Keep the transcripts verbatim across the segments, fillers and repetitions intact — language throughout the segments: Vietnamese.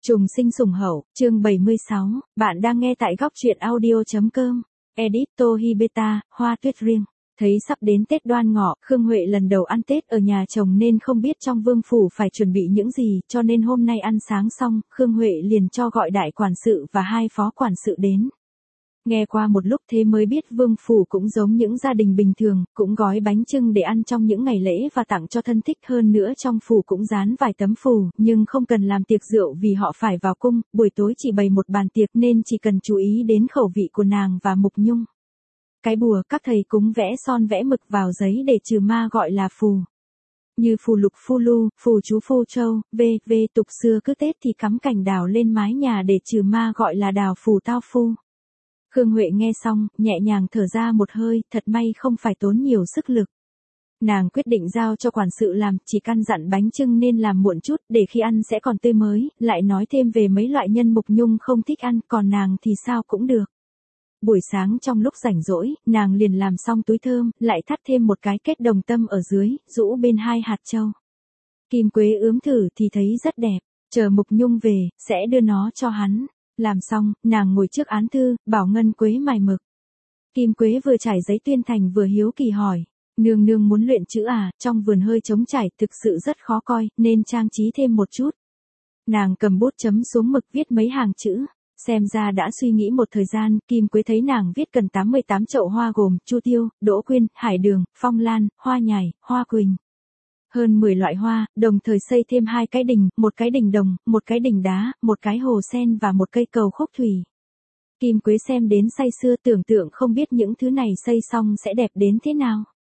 Trùng sinh sủng hậu, chương bảy mươi sáu, bạn đang nghe tại góc truyện audio.com, edit Tohibeta, Hoa Tuyết Riêng. Thấy sắp đến Tết Đoan Ngọ, Khương Huệ lần đầu ăn Tết ở nhà chồng nên không biết trong vương phủ phải chuẩn bị những gì, cho nên hôm nay ăn sáng xong, Khương Huệ liền cho gọi đại quản sự và hai phó quản sự đến. Nghe qua một lúc thế mới biết vương phủ cũng giống những gia đình bình thường, cũng gói bánh chưng để ăn trong những ngày lễ và tặng cho thân thích, hơn nữa trong phủ cũng dán vài tấm phù, nhưng không cần làm tiệc rượu vì họ phải vào cung, buổi tối chỉ bày một bàn tiệc nên chỉ cần chú ý đến khẩu vị của nàng và Mục Nhung. Cái bùa các thầy cúng vẽ son vẽ mực vào giấy để trừ ma gọi là phù. Như phù lục phu lu, phù chú phù châu, v v tục xưa cứ Tết thì cắm cành đào lên mái nhà để trừ ma gọi là đào phù tao phu. Khương Huệ nghe xong, nhẹ nhàng thở ra một hơi, thật may không phải tốn nhiều sức lực. Nàng quyết định giao cho quản sự làm, chỉ căn dặn bánh chưng nên làm muộn chút, để khi ăn sẽ còn tươi mới, lại nói thêm về mấy loại nhân Mục Nhung không thích ăn, còn nàng thì sao cũng được. Buổi sáng trong lúc rảnh rỗi, nàng liền làm xong túi thơm, lại thắt thêm một cái kết đồng tâm ở dưới, rũ bên hai hạt châu. Kim Quế ướm thử thì thấy rất đẹp, chờ Mục Nhung về, sẽ đưa nó cho hắn. Làm xong, nàng ngồi trước án thư, bảo Ngân Quế mài mực. Kim Quế vừa trải giấy tuyên thành vừa hiếu kỳ hỏi, nương nương muốn luyện chữ à, trong vườn hơi trống trải thực sự rất khó coi, nên trang trí thêm một chút. Nàng cầm bút chấm xuống mực viết mấy hàng chữ, xem ra đã suy nghĩ một thời gian, Kim Quế thấy nàng viết cần tám mươi tám chậu hoa gồm chu tiêu, đỗ quyên, hải đường, phong lan, hoa nhài, hoa quỳnh. Hơn mười loại hoa, đồng thời xây thêm hai cái đình, một cái đình đồng, một cái đình đá, một cái hồ sen và một cây cầu khúc thủy. Kim Quế xem đến say sưa, tưởng tượng không biết những thứ này xây xong sẽ đẹp đến thế nào.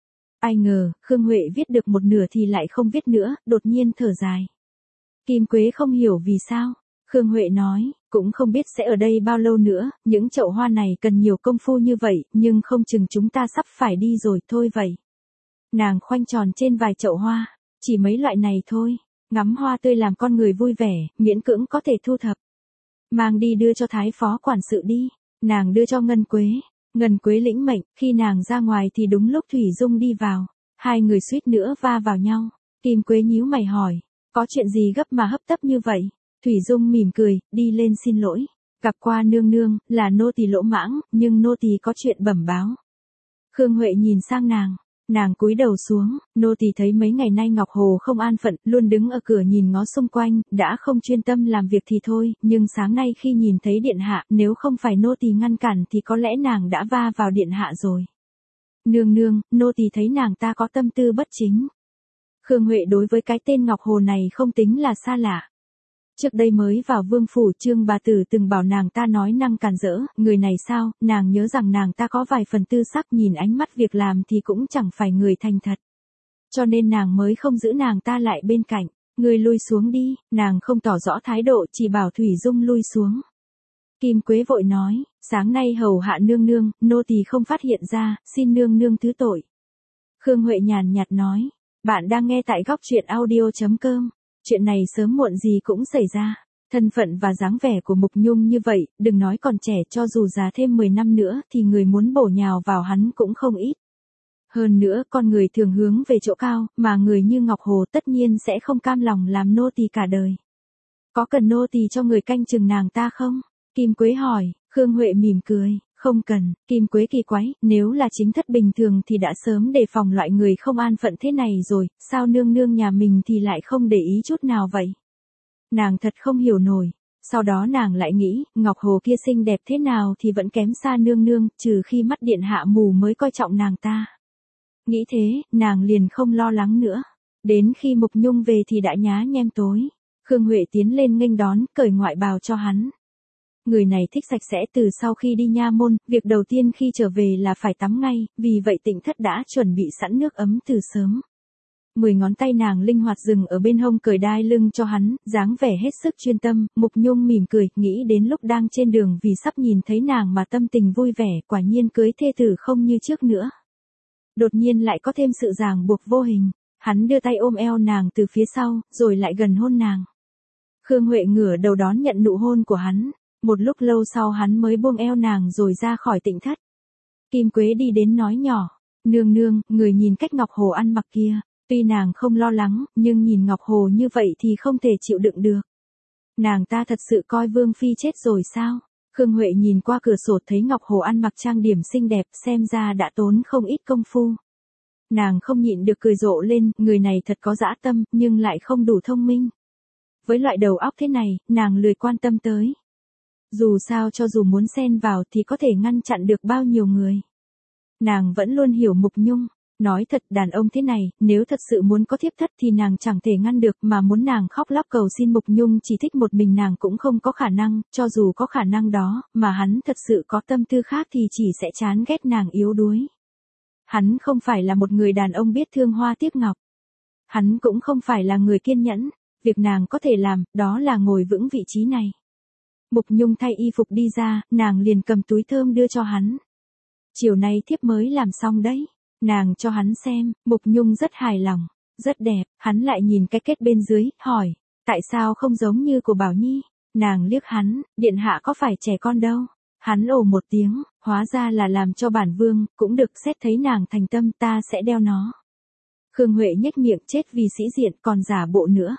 Ai ngờ, Khương Huệ viết được một nửa thì lại không viết nữa, đột nhiên thở dài. Kim Quế không hiểu vì sao. Khương Huệ nói, cũng không biết sẽ ở đây bao lâu nữa, những chậu hoa này cần nhiều công phu như vậy, nhưng không chừng chúng ta sắp phải đi rồi, thôi vậy. Nàng khoanh tròn trên vài chậu hoa, chỉ mấy loại này thôi, ngắm hoa tươi làm con người vui vẻ, miễn cưỡng có thể thu thập. Mang đi đưa cho thái phó quản sự đi, nàng đưa cho Ngân Quế, Ngân Quế lĩnh mệnh, khi nàng ra ngoài thì đúng lúc Thủy Dung đi vào, hai người suýt nữa va vào nhau, Kim Quế nhíu mày hỏi, có chuyện gì gấp mà hấp tấp như vậy? Thủy Dung mỉm cười, đi lên xin lỗi, gặp qua nương nương, là nô tỳ lỗ mãng, nhưng nô tỳ có chuyện bẩm báo. Khương Huệ nhìn sang nàng. Nàng cúi đầu xuống, nô tỳ thấy mấy ngày nay Ngọc Hồ không an phận, luôn đứng ở cửa nhìn ngó xung quanh, đã không chuyên tâm làm việc thì thôi, nhưng sáng nay khi nhìn thấy điện hạ, nếu không phải nô tỳ ngăn cản thì có lẽ nàng đã va vào điện hạ rồi. Nương nương, nô tỳ thấy nàng ta có tâm tư bất chính. Khương Huệ đối với cái tên Ngọc Hồ này không tính là xa lạ. Trước đây mới vào vương phủ, Trương bà tử từng bảo nàng ta nói năng càn rỡ, người này sao, nàng nhớ rằng nàng ta có vài phần tư sắc, nhìn ánh mắt việc làm thì cũng chẳng phải người thành thật. Cho nên nàng mới không giữ nàng ta lại bên cạnh, người lui xuống đi, nàng không tỏ rõ thái độ, chỉ bảo Thủy Dung lui xuống. Kim Quế vội nói, sáng nay hầu hạ nương nương, nô tỳ không phát hiện ra, xin nương nương thứ tội. Khương Huệ nhàn nhạt nói, bạn đang nghe tại góc truyện audio.com. Chuyện này sớm muộn gì cũng xảy ra, thân phận và dáng vẻ của Mục Nhung như vậy, đừng nói còn trẻ, cho dù già thêm mười năm nữa thì người muốn bổ nhào vào hắn cũng không ít. Hơn nữa, con người thường hướng về chỗ cao, mà người như Ngọc Hồ tất nhiên sẽ không cam lòng làm nô tỳ cả đời. Có cần nô tỳ cho người canh chừng nàng ta không? Kim Quế hỏi. Khương Huệ mỉm cười, không cần. Kim Quế kỳ quái, nếu là chính thất bình thường thì đã sớm đề phòng loại người không an phận thế này rồi, sao nương nương nhà mình thì lại không để ý chút nào vậy? Nàng thật không hiểu nổi. Sau đó nàng lại nghĩ, Ngọc Hồ kia xinh đẹp thế nào thì vẫn kém xa nương nương, trừ khi mắt điện hạ mù mới coi trọng nàng ta. Nghĩ thế, nàng liền không lo lắng nữa. Đến khi Mục Nhung về thì đã nhá nhem tối. Khương Huệ tiến lên nghênh đón, cởi ngoại bào cho hắn. Người này thích sạch sẽ, từ sau khi đi nha môn, việc đầu tiên khi trở về là phải tắm ngay, vì vậy Tịnh Thất đã chuẩn bị sẵn nước ấm từ sớm. Mười ngón tay nàng linh hoạt dừng ở bên hông cởi đai lưng cho hắn, dáng vẻ hết sức chuyên tâm. Mục Nhung mỉm cười, nghĩ đến lúc đang trên đường vì sắp nhìn thấy nàng mà tâm tình vui vẻ, quả nhiên cưới thê tử không như trước nữa. Đột nhiên lại có thêm sự ràng buộc vô hình, hắn đưa tay ôm eo nàng từ phía sau, rồi lại gần hôn nàng. Khương Huệ ngửa đầu đón nhận nụ hôn của hắn. Một lúc lâu sau hắn mới buông eo nàng rồi ra khỏi Tịnh Thất. Kim Quế đi đến nói nhỏ, nương nương, người nhìn cách Ngọc Hồ ăn mặc kia, tuy nàng không lo lắng, nhưng nhìn Ngọc Hồ như vậy thì không thể chịu đựng được. Nàng ta thật sự coi Vương Phi chết rồi sao? Khương Huệ nhìn qua cửa sổ thấy Ngọc Hồ ăn mặc trang điểm xinh đẹp, xem ra đã tốn không ít công phu. Nàng không nhịn được cười rộ lên, người này thật có dã tâm, nhưng lại không đủ thông minh. Với loại đầu óc thế này, nàng lười quan tâm tới. Dù sao cho dù muốn xen vào thì có thể ngăn chặn được bao nhiêu người. Nàng vẫn luôn hiểu Mục Nhung. Nói thật, đàn ông thế này, nếu thật sự muốn có thiếp thất thì nàng chẳng thể ngăn được, mà muốn nàng khóc lóc cầu xin Mục Nhung chỉ thích một mình nàng cũng không có khả năng, cho dù có khả năng đó, mà hắn thật sự có tâm tư khác thì chỉ sẽ chán ghét nàng yếu đuối. Hắn không phải là một người đàn ông biết thương hoa tiếc ngọc. Hắn cũng không phải là người kiên nhẫn, việc nàng có thể làm, đó là ngồi vững vị trí này. Mục Nhung thay y phục đi ra, nàng liền cầm túi thơm đưa cho hắn. Chiều nay thiếp mới làm xong đấy. Nàng cho hắn xem, Mục Nhung rất hài lòng, rất đẹp, hắn lại nhìn cái kết bên dưới, hỏi, tại sao không giống như của Bảo Nhi? Nàng liếc hắn, điện hạ có phải trẻ con đâu. Hắn ồ một tiếng, hóa ra là làm cho bản vương, cũng được, xét thấy nàng thành tâm ta sẽ đeo nó. Khương Huệ nhếch miệng, chết vì sĩ diện còn giả bộ nữa.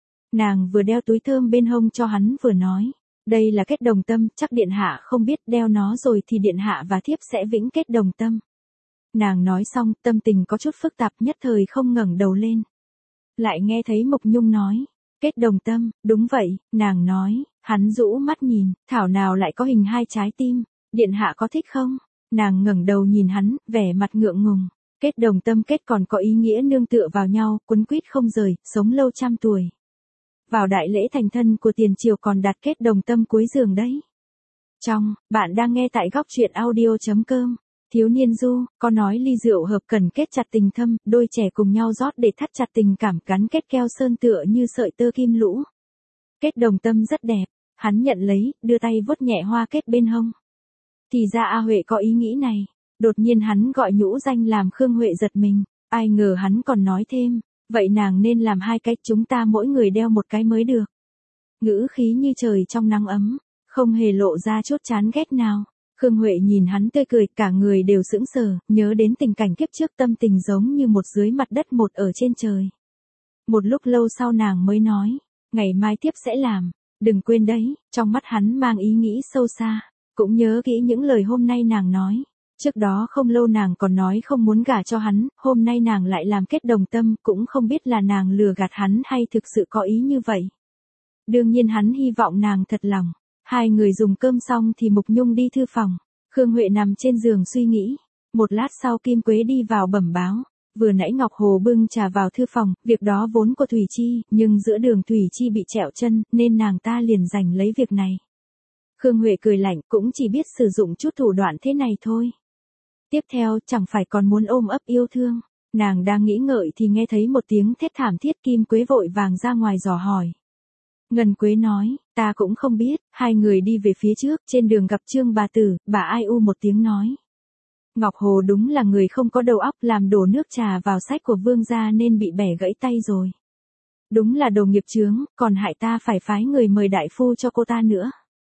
Nàng vừa đeo túi thơm bên hông cho hắn vừa nói, đây là kết đồng tâm, chắc điện hạ không biết, đeo nó rồi thì điện hạ và thiếp sẽ vĩnh kết đồng tâm. Nàng nói xong, tâm tình có chút phức tạp, nhất thời không ngẩng đầu lên. Lại nghe thấy Mục Nhung nói, kết đồng tâm, đúng vậy, nàng nói, hắn rũ mắt nhìn, thảo nào lại có hình hai trái tim, điện hạ có thích không? Nàng ngẩng đầu nhìn hắn, vẻ mặt ngượng ngùng, kết đồng tâm kết còn có ý nghĩa nương tựa vào nhau, quấn quýt không rời, sống lâu trăm tuổi. Vào đại lễ thành thân của tiền triều còn đặt kết đồng tâm cuối giường đấy. Trong, bạn đang nghe tại góc truyện audio chấm com. Thiếu niên du, có nói ly rượu hợp cần kết chặt tình thâm, đôi trẻ cùng nhau rót để thắt chặt tình cảm, gắn kết keo sơn tựa như sợi tơ kim lũ. Kết đồng tâm rất đẹp, hắn nhận lấy, đưa tay vuốt nhẹ hoa kết bên hông. Thì ra A Huệ có ý nghĩ này, đột nhiên hắn gọi nhũ danh làm Khương Huệ giật mình, ai ngờ hắn còn nói thêm, vậy nàng nên làm hai cái, chúng ta mỗi người đeo một cái mới được. Ngữ khí như trời trong nắng ấm, không hề lộ ra chút chán ghét nào. Khương Huệ nhìn hắn tươi cười, cả người đều sững sờ, nhớ đến tình cảnh kiếp trước, tâm tình giống như một dưới mặt đất một ở trên trời. Một lúc lâu sau nàng mới nói, ngày mai tiếp sẽ làm, đừng quên đấy, trong mắt hắn mang ý nghĩ sâu xa, cũng nhớ kỹ những lời hôm nay nàng nói. Trước đó không lâu nàng còn nói không muốn gả cho hắn, hôm nay nàng lại làm kết đồng tâm, cũng không biết là nàng lừa gạt hắn hay thực sự có ý như vậy. Đương nhiên hắn hy vọng nàng thật lòng. Hai người dùng cơm xong thì Mục Nhung đi thư phòng. Khương Huệ nằm trên giường suy nghĩ. Một lát sau Kim Quế đi vào bẩm báo. Vừa nãy Ngọc Hồ bưng trà vào thư phòng, việc đó vốn của Thủy Chi, nhưng giữa đường Thủy Chi bị trẹo chân, nên nàng ta liền giành lấy việc này. Khương Huệ cười lạnh, cũng chỉ biết sử dụng chút thủ đoạn thế này thôi. Tiếp theo, chẳng phải còn muốn ôm ấp yêu thương. Nàng đang nghĩ ngợi thì nghe thấy một tiếng thét thảm thiết, Kim Quế vội vàng ra ngoài dò hỏi. Ngân Quế nói, ta cũng không biết, hai người đi về phía trước, trên đường gặp Trương bà tử, bà ai u một tiếng nói. Ngọc Hồ đúng là người không có đầu óc, làm đổ nước trà vào sách của vương gia nên bị bẻ gãy tay rồi. Đúng là đồ nghiệp chướng, còn hại ta phải phái người mời đại phu cho cô ta nữa.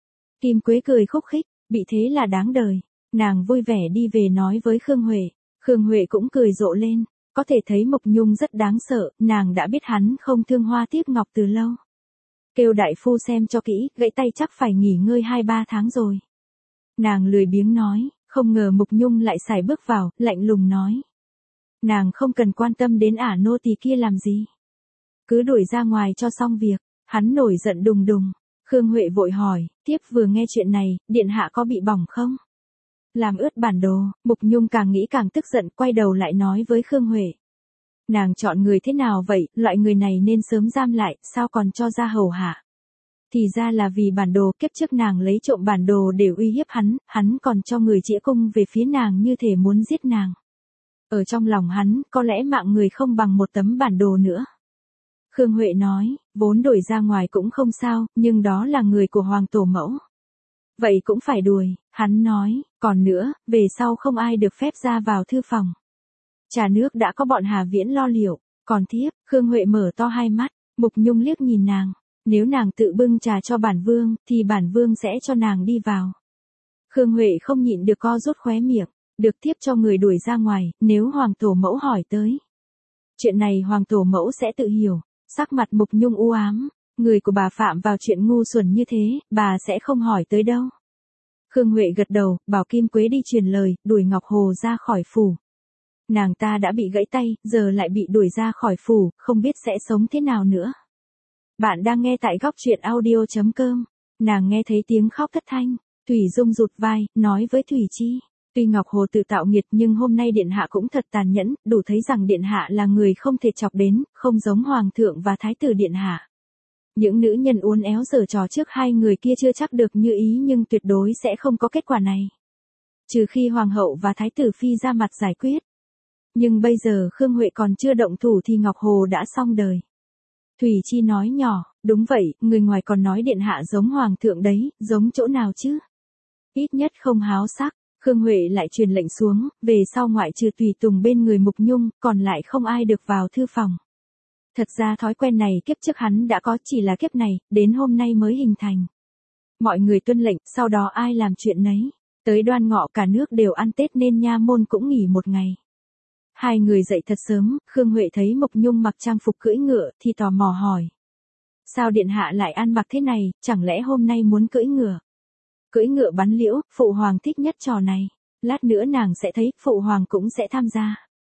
Kim Quế cười khúc khích, bị thế là đáng đời. Nàng vui vẻ đi về nói với Khương Huệ. Khương Huệ cũng cười rộ lên, có thể thấy Mục Nhung rất đáng sợ, nàng đã biết hắn không thương hoa tiếc ngọc từ lâu. Kêu đại phu xem cho kỹ, gãy tay chắc phải nghỉ ngơi hai ba tháng rồi. Nàng lười biếng nói, không ngờ Mục Nhung lại xài bước vào, lạnh lùng nói. Nàng không cần quan tâm đến ả nô tỳ kia làm gì. Cứ đuổi ra ngoài cho xong việc, hắn nổi giận đùng đùng. Khương Huệ vội hỏi, tiếp vừa nghe chuyện này, điện hạ có bị bỏng không? Làm ướt bản đồ, Mục Nhung càng nghĩ càng tức giận, quay đầu lại nói với Khương Huệ. Nàng chọn người thế nào vậy, loại người này nên sớm giam lại, sao còn cho ra hầu hạ? Thì ra là vì bản đồ, kiếp trước nàng lấy trộm bản đồ để uy hiếp hắn, hắn còn cho người chĩa cung về phía nàng như thể muốn giết nàng. Ở trong lòng hắn, có lẽ mạng người không bằng một tấm bản đồ nữa. Khương Huệ nói, vốn đuổi ra ngoài cũng không sao, nhưng đó là người của Hoàng Tổ Mẫu. Vậy cũng phải đuổi, hắn nói, còn nữa, về sau không ai được phép ra vào thư phòng. Trà nước đã có bọn Hà Viễn lo liệu, còn thiếp, Khương Huệ mở to hai mắt, Mục Nhung liếc nhìn nàng, nếu nàng tự bưng trà cho bản vương, thì bản vương sẽ cho nàng đi vào. Khương Huệ không nhịn được co rút khóe miệng, được thiếp cho người đuổi ra ngoài, nếu Hoàng Tổ Mẫu hỏi tới. Chuyện này Hoàng Tổ Mẫu sẽ tự hiểu, sắc mặt Mục Nhung u ám, Người của bà phạm vào chuyện ngu xuẩn như thế, bà sẽ không hỏi tới đâu. Khương Huệ gật đầu, bảo Kim Quế đi truyền lời, đuổi Ngọc Hồ ra khỏi phủ. Nàng ta đã bị gãy tay, giờ lại bị đuổi ra khỏi phủ, không biết sẽ sống thế nào nữa. Bạn đang nghe tại góc truyện audio.com. Nàng nghe thấy tiếng khóc thất thanh. Thủy Dung rụt vai, nói với Thủy Chi. Tuy Ngọc Hồ tự tạo nghiệt nhưng hôm nay Điện Hạ cũng thật tàn nhẫn, đủ thấy rằng Điện Hạ là người không thể chọc đến, không giống Hoàng thượng và Thái tử Điện Hạ. Những nữ nhân uốn éo giở trò trước hai người kia chưa chắc được như ý nhưng tuyệt đối sẽ không có kết quả này. Trừ khi Hoàng hậu và Thái tử Phi ra mặt giải quyết. Nhưng bây giờ Khương Huệ còn chưa động thủ thì Ngọc Hồ đã xong đời. Thủy Chi nói nhỏ, đúng vậy, người ngoài còn nói Điện Hạ giống Hoàng thượng đấy, giống chỗ nào chứ? Ít nhất không háo sắc. Khương Huệ lại truyền lệnh xuống, về sau ngoại trừ tùy tùng bên người Mục Nhung, còn lại không ai được vào thư phòng. Thật ra thói quen này kiếp trước hắn đã có, chỉ là kiếp này, đến hôm nay mới hình thành. Mọi người tuân lệnh, sau đó ai làm chuyện nấy. Tới Đoan Ngọ cả nước đều ăn Tết nên nha môn cũng nghỉ một ngày. Hai người dậy thật sớm, Khương Huệ thấy Mục Nhung mặc trang phục cưỡi ngựa thì tò mò hỏi. Sao Điện Hạ lại ăn mặc thế này, chẳng lẽ hôm nay muốn cưỡi ngựa? Cưỡi ngựa bắn liễu, Phụ Hoàng thích nhất trò này. Lát nữa nàng sẽ thấy, Phụ Hoàng cũng sẽ tham gia.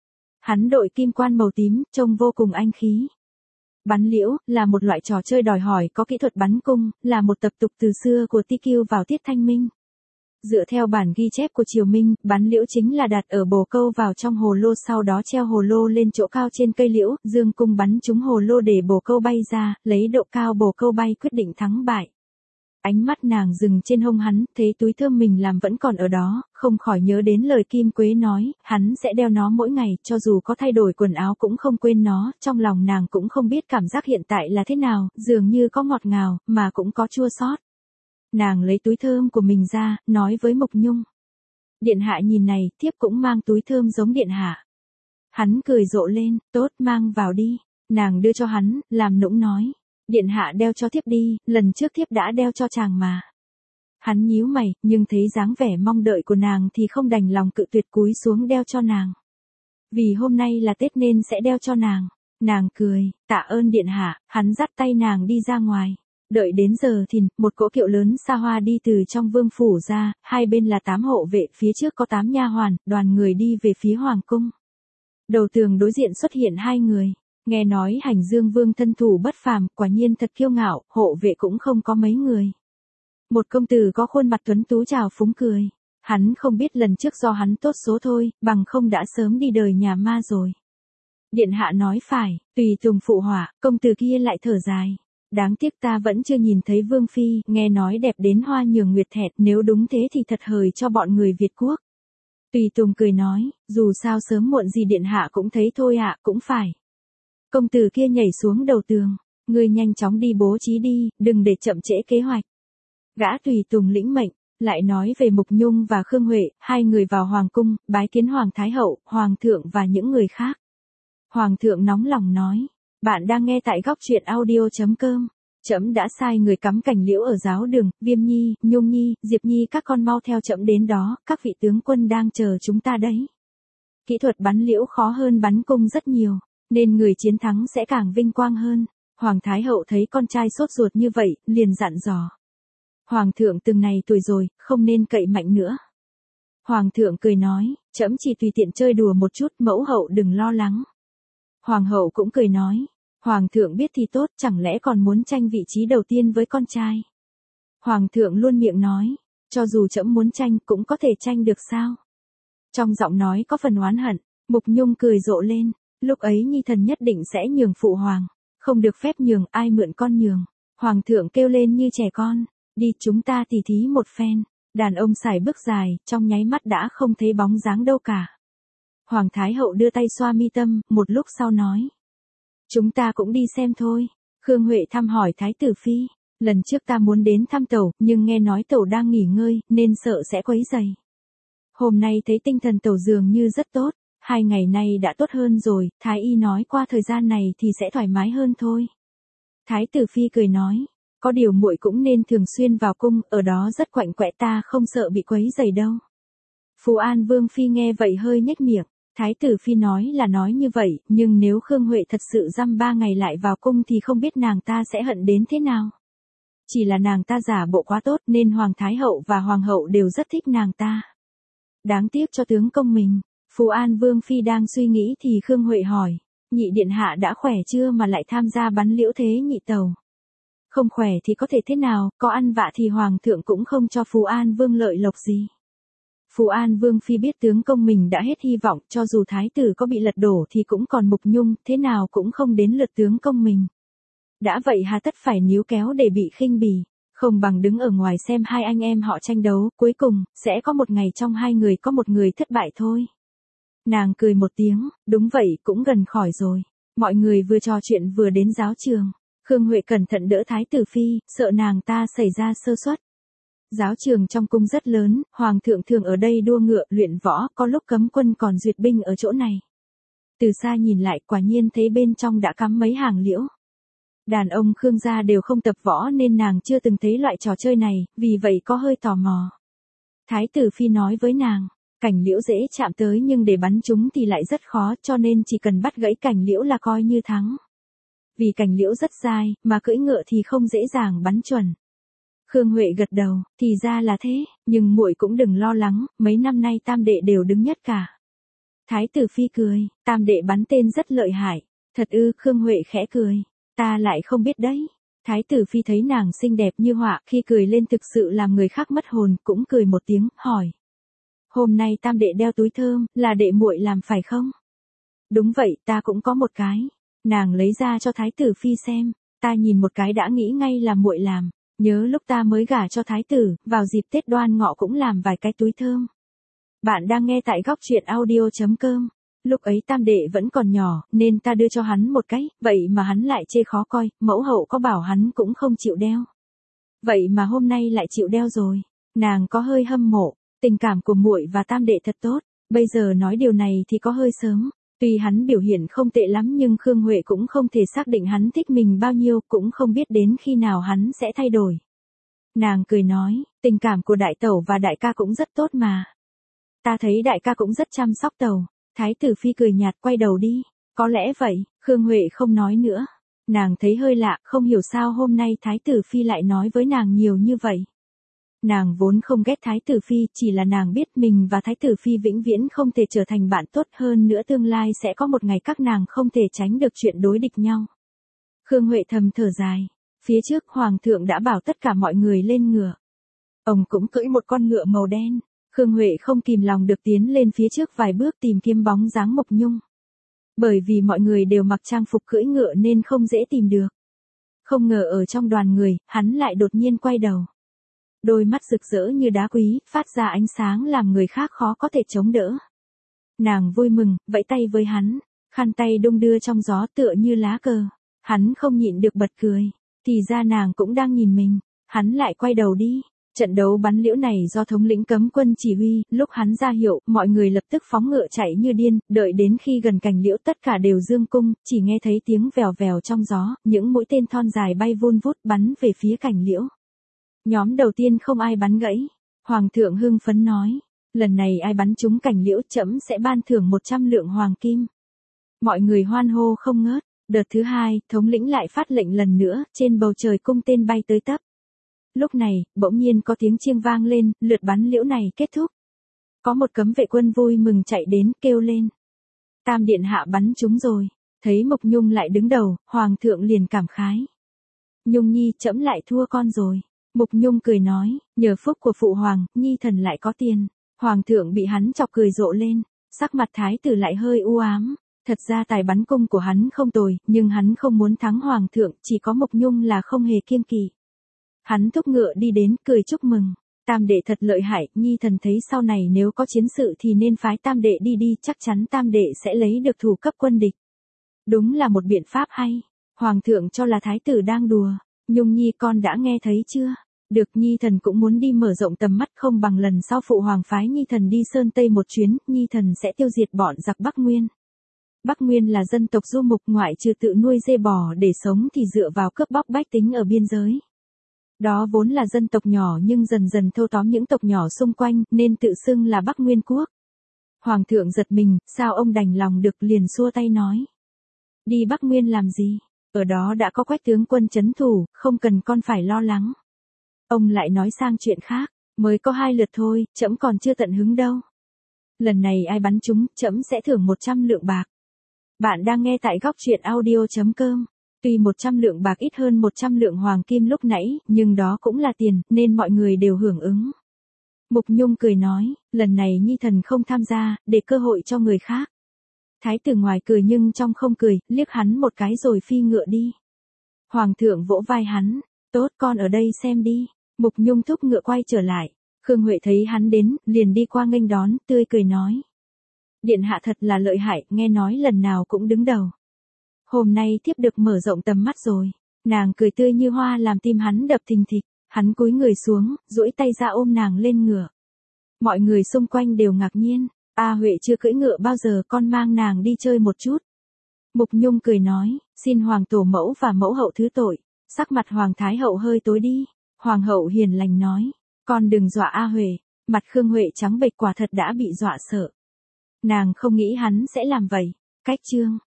Hắn đội kim quan màu tím, trông vô cùng anh khí. Bắn liễu, là một loại trò chơi đòi hỏi có kỹ thuật bắn cung, là một tập tục từ xưa của Ti Kiêu vào tiết Thanh Minh. Dựa theo bản ghi chép của Triều Minh, bắn liễu chính là đặt ở bồ câu vào trong hồ lô sau đó treo hồ lô lên chỗ cao trên cây liễu, dương cung bắn trúng hồ lô để bồ câu bay ra, lấy độ cao bồ câu bay quyết định thắng bại. Ánh mắt nàng dừng trên hông hắn, thấy túi thơm mình làm vẫn còn ở đó, không khỏi nhớ đến lời Kim Quế nói, hắn sẽ đeo nó mỗi ngày, cho dù có thay đổi quần áo cũng không quên nó, trong lòng nàng cũng không biết cảm giác hiện tại là thế nào, dường như có ngọt ngào, mà cũng có chua xót. Nàng lấy túi thơm của mình ra, nói với Mục Nhung. Điện Hạ nhìn này, thiếp cũng mang túi thơm giống Điện Hạ. Hắn cười rộ lên, tốt mang vào đi. Nàng đưa cho hắn, làm nũng nói. Điện Hạ đeo cho thiếp đi, lần trước thiếp đã đeo cho chàng mà. Hắn nhíu mày, nhưng thấy dáng vẻ mong đợi của nàng thì không đành lòng cự tuyệt cúi xuống đeo cho nàng. Vì hôm nay là Tết nên sẽ đeo cho nàng. Nàng cười, tạ ơn Điện Hạ, hắn dắt tay nàng đi ra ngoài. Đợi đến giờ thìn, một cỗ kiệu lớn xa hoa đi từ trong vương phủ ra, hai bên là tám hộ vệ, phía trước có tám nha hoàn, đoàn người đi về phía hoàng cung. Đầu tường đối diện xuất hiện hai người. Nghe nói Hành Dương Vương thân thủ bất phàm, quả nhiên thật kiêu ngạo, hộ vệ cũng không có mấy người. Một công tử có khuôn mặt tuấn tú chào phúng cười. Hắn không biết lần trước do hắn tốt số thôi, bằng không đã sớm đi đời nhà ma rồi. Điện Hạ nói phải, tùy tùng phụ họa, công tử kia lại thở dài. Đáng tiếc ta vẫn chưa nhìn thấy Vương Phi, nghe nói đẹp đến hoa nhường nguyệt thẹt, nếu đúng thế thì thật hời cho bọn người Việt Quốc. Tùy Tùng cười nói, dù sao sớm muộn gì Điện Hạ cũng thấy thôi ạ, cũng phải. Công tử kia nhảy xuống đầu tường, ngươi nhanh chóng đi bố trí đi, đừng để chậm trễ kế hoạch. Gã Tùy Tùng lĩnh mệnh, lại nói về Mục Nhung và Khương Huệ, hai người vào hoàng cung, bái kiến Hoàng Thái Hậu, Hoàng thượng và những người khác. Hoàng thượng nóng lòng nói. Bạn đang nghe tại góc truyện audio.com. Trẫm đã sai người cắm cành liễu ở giáo đường, Viêm Nhi, Nhung Nhi, Diệp Nhi các con mau theo trẫm đến đó, các vị tướng quân đang chờ chúng ta đấy. Kỹ thuật bắn liễu khó hơn bắn cung rất nhiều, nên người chiến thắng sẽ càng vinh quang hơn. Hoàng Thái Hậu thấy con trai sốt ruột như vậy, liền dặn dò. Hoàng thượng từng này tuổi rồi, không nên cậy mạnh nữa. Hoàng thượng cười nói, trẫm chỉ tùy tiện chơi đùa một chút, mẫu hậu đừng lo lắng. Hoàng hậu cũng cười nói, Hoàng thượng biết thì tốt, chẳng lẽ còn muốn tranh vị trí đầu tiên với con trai. Hoàng thượng luôn miệng nói, cho dù trẫm muốn tranh cũng có thể tranh được sao. Trong giọng nói có phần oán hận, Mục Nhung cười rộ lên, lúc ấy Nhi thần nhất định sẽ nhường phụ hoàng, không được phép nhường, ai mượn con nhường. Hoàng thượng kêu lên như trẻ con, đi chúng ta tỉ thí một phen. Đàn ông xài bước dài, trong nháy mắt đã không thấy bóng dáng đâu cả. Hoàng Thái Hậu đưa tay xoa mi tâm, một lúc sau nói. Chúng ta cũng đi xem thôi. Khương Huệ thăm hỏi Thái tử Phi. Lần trước ta muốn đến thăm tẩu, nhưng nghe nói tẩu đang nghỉ ngơi, nên sợ sẽ quấy rầy. Hôm nay thấy tinh thần tẩu dường như rất tốt. Hai ngày nay đã tốt hơn rồi, Thái y nói qua thời gian này thì sẽ thoải mái hơn thôi. Thái tử Phi cười nói. Có điều muội cũng nên thường xuyên vào cung, ở đó rất quạnh quẽ, ta không sợ bị quấy rầy đâu. Phù An Vương Phi nghe vậy hơi nhếch miệng. Thái tử phi nói là nói như vậy, nhưng nếu Khương Huệ thật sự dăm ba ngày lại vào cung thì không biết nàng ta sẽ hận đến thế nào. Chỉ là nàng ta giả bộ quá tốt nên Hoàng Thái Hậu và Hoàng Hậu đều rất thích nàng ta. Đáng tiếc cho tướng công mình. Phú An Vương Phi đang suy nghĩ thì Khương Huệ hỏi, nhị điện hạ đã khỏe chưa mà lại tham gia bắn liễu thế nhị tàu? Không khỏe thì có thể thế nào, có ăn vạ thì Hoàng thượng cũng không cho Phú An Vương lợi lộc gì. Phú An Vương Phi biết tướng công mình đã hết hy vọng, cho dù thái tử có bị lật đổ thì cũng còn Mục Nhung, thế nào cũng không đến lượt tướng công mình. Đã vậy hà tất phải níu kéo để bị khinh bỉ, không bằng đứng ở ngoài xem hai anh em họ tranh đấu, cuối cùng, sẽ có một ngày trong hai người có một người thất bại thôi. Nàng cười một tiếng, đúng vậy cũng gần khỏi rồi. Mọi người vừa trò chuyện vừa đến giáo trường. Khương Huệ cẩn thận đỡ Thái tử Phi, sợ nàng ta xảy ra sơ suất. Giáo trường trong cung rất lớn, Hoàng thượng thường ở đây đua ngựa, luyện võ, có lúc cấm quân còn duyệt binh ở chỗ này. Từ xa nhìn lại quả nhiên thấy bên trong đã cắm mấy hàng liễu. Đàn ông Khương gia đều không tập võ nên nàng chưa từng thấy loại trò chơi này, vì vậy có hơi tò mò. Thái tử Phi nói với nàng, cành liễu dễ chạm tới nhưng để bắn chúng thì lại rất khó, cho nên chỉ cần bắt gãy cành liễu là coi như thắng. Vì cành liễu rất dai, mà cưỡi ngựa thì không dễ dàng bắn chuẩn. Khương Huệ gật đầu, thì ra là thế, nhưng muội cũng đừng lo lắng, mấy năm nay tam đệ đều đứng nhất cả. Thái tử Phi cười, tam đệ bắn tên rất lợi hại. Thật ư? Khương Huệ khẽ cười, ta lại không biết đấy. Thái tử Phi thấy nàng xinh đẹp như họa, khi cười lên thực sự làm người khác mất hồn, cũng cười một tiếng, hỏi. Hôm nay tam đệ đeo túi thơm, là đệ muội làm phải không? Đúng vậy, ta cũng có một cái. Nàng lấy ra cho Thái tử Phi xem, ta nhìn một cái đã nghĩ ngay là muội làm. Nhớ lúc ta mới gả cho thái tử, vào dịp Tết Đoan Ngọ cũng làm vài cái túi thơm. Bạn đang nghe tại góc truyện audio chấm com. Lúc ấy tam đệ vẫn còn nhỏ, nên ta đưa cho hắn một cái, vậy mà hắn lại chê khó coi, mẫu hậu có bảo hắn cũng không chịu đeo. Vậy mà hôm nay lại chịu đeo rồi. Nàng có hơi hâm mộ, tình cảm của muội và tam đệ thật tốt, bây giờ nói điều này thì có hơi sớm. Tuy hắn biểu hiện không tệ lắm nhưng Khương Huệ cũng không thể xác định hắn thích mình bao nhiêu, cũng không biết đến khi nào hắn sẽ thay đổi. Nàng cười nói, tình cảm của đại tẩu và đại ca cũng rất tốt mà. Ta thấy đại ca cũng rất chăm sóc tẩu. Thái tử Phi cười nhạt quay đầu đi. Có lẽ vậy, Khương Huệ không nói nữa. Nàng thấy hơi lạ, không hiểu sao hôm nay Thái tử Phi lại nói với nàng nhiều như vậy. Nàng vốn không ghét Thái tử Phi, chỉ là nàng biết mình và Thái tử Phi vĩnh viễn không thể trở thành bạn tốt, hơn nữa tương lai sẽ có một ngày các nàng không thể tránh được chuyện đối địch nhau. Khương Huệ thầm thở dài. Phía trước Hoàng thượng đã bảo tất cả mọi người lên ngựa. Ông cũng cưỡi một con ngựa màu đen. Khương Huệ không kìm lòng được tiến lên phía trước vài bước tìm kiếm bóng dáng Mộc Nhung. Bởi vì mọi người đều mặc trang phục cưỡi ngựa nên không dễ tìm được. Không ngờ ở trong đoàn người, hắn lại đột nhiên quay đầu. Đôi mắt rực rỡ như đá quý, phát ra ánh sáng làm người khác khó có thể chống đỡ. Nàng vui mừng, vẫy tay với hắn, khăn tay đung đưa trong gió tựa như lá cờ. Hắn không nhịn được bật cười, thì ra nàng cũng đang nhìn mình. Hắn lại quay đầu đi. Trận đấu bắn liễu này do thống lĩnh cấm quân chỉ huy, lúc hắn ra hiệu, mọi người lập tức phóng ngựa chạy như điên, đợi đến khi gần cành liễu tất cả đều dương cung, chỉ nghe thấy tiếng vèo vèo trong gió, những mũi tên thon dài bay vun vút bắn về phía cành liễu. Nhóm đầu tiên không ai bắn gãy. Hoàng thượng hưng phấn nói, lần này ai bắn trúng cành liễu trẫm sẽ ban thưởng một trăm lượng hoàng kim. Mọi người hoan hô không ngớt. Đợt thứ hai, thống lĩnh lại phát lệnh lần nữa, trên bầu trời cung tên bay tới tấp. Lúc này, bỗng nhiên có tiếng chiêng vang lên, lượt bắn liễu này kết thúc. Có một cấm vệ quân vui mừng chạy đến, kêu lên. Tam điện hạ bắn trúng rồi. Thấy Mộc Nhung lại đứng đầu, Hoàng thượng liền cảm khái. Nhung nhi trẫm lại thua con rồi. Mộc Nhung cười nói, nhờ phúc của phụ hoàng, nhi thần lại có tiền. Hoàng thượng bị hắn chọc cười rộ lên, sắc mặt thái tử lại hơi u ám. Thật ra tài bắn cung của hắn không tồi, nhưng hắn không muốn thắng hoàng thượng, chỉ có Mộc Nhung là không hề kiêng kỵ. Hắn thúc ngựa đi đến, cười chúc mừng. Tam đệ thật lợi hại, nhi thần thấy sau này nếu có chiến sự thì nên phái tam đệ đi đi, chắc chắn tam đệ sẽ lấy được thủ cấp quân địch. Đúng là một biện pháp hay. Hoàng thượng cho là thái tử đang đùa. Nhung nhi con đã nghe thấy chưa? Được, nhi thần cũng muốn đi mở rộng tầm mắt, không bằng lần sau phụ hoàng phái nhi thần đi Sơn Tây một chuyến, nhi thần sẽ tiêu diệt bọn giặc Bắc Nguyên. Bắc Nguyên là dân tộc du mục, ngoại trừ tự nuôi dê bò để sống thì dựa vào cướp bóc bách tính ở biên giới. Đó vốn là dân tộc nhỏ nhưng dần dần thâu tóm những tộc nhỏ xung quanh nên tự xưng là Bắc Nguyên quốc. Hoàng thượng giật mình, sao ông đành lòng được, liền xua tay nói. Đi Bắc Nguyên làm gì? Ở đó đã có Quách tướng quân trấn thủ, không cần con phải lo lắng. Ông lại nói sang chuyện khác, mới có hai lượt thôi, trẫm còn chưa tận hứng đâu. Lần này ai bắn trúng, trẫm sẽ thưởng một trăm lượng bạc. Bạn đang nghe tại góc truyện audio.com. Tuy một trăm lượng bạc ít hơn một trăm lượng hoàng kim lúc nãy, nhưng đó cũng là tiền, nên mọi người đều hưởng ứng. Mục Nhung cười nói, lần này nhi thần không tham gia, để cơ hội cho người khác. Thái tử ngoài cười nhưng trong không cười, liếc hắn một cái rồi phi ngựa đi. Hoàng thượng vỗ vai hắn, tốt, con ở đây xem đi. Mục Nhung thúc ngựa quay trở lại. Khương Huệ thấy hắn đến, liền đi qua nghênh đón, tươi cười nói. Điện hạ thật là lợi hại, nghe nói lần nào cũng đứng đầu. Hôm nay thiếp được mở rộng tầm mắt rồi. Nàng cười tươi như hoa làm tim hắn đập thình thịch. Hắn cúi người xuống, duỗi tay ra ôm nàng lên ngựa. Mọi người xung quanh đều ngạc nhiên. A Huệ chưa cưỡi ngựa bao giờ, con mang nàng đi chơi một chút. Mục Nhung cười nói, xin hoàng tổ mẫu và mẫu hậu thứ tội. Sắc mặt hoàng thái hậu hơi tối đi. Hoàng hậu hiền lành nói, con đừng dọa A Huệ. Mặt Khương Huệ trắng bệch, quả thật đã bị dọa sợ. Nàng không nghĩ hắn sẽ làm vậy. Cách chương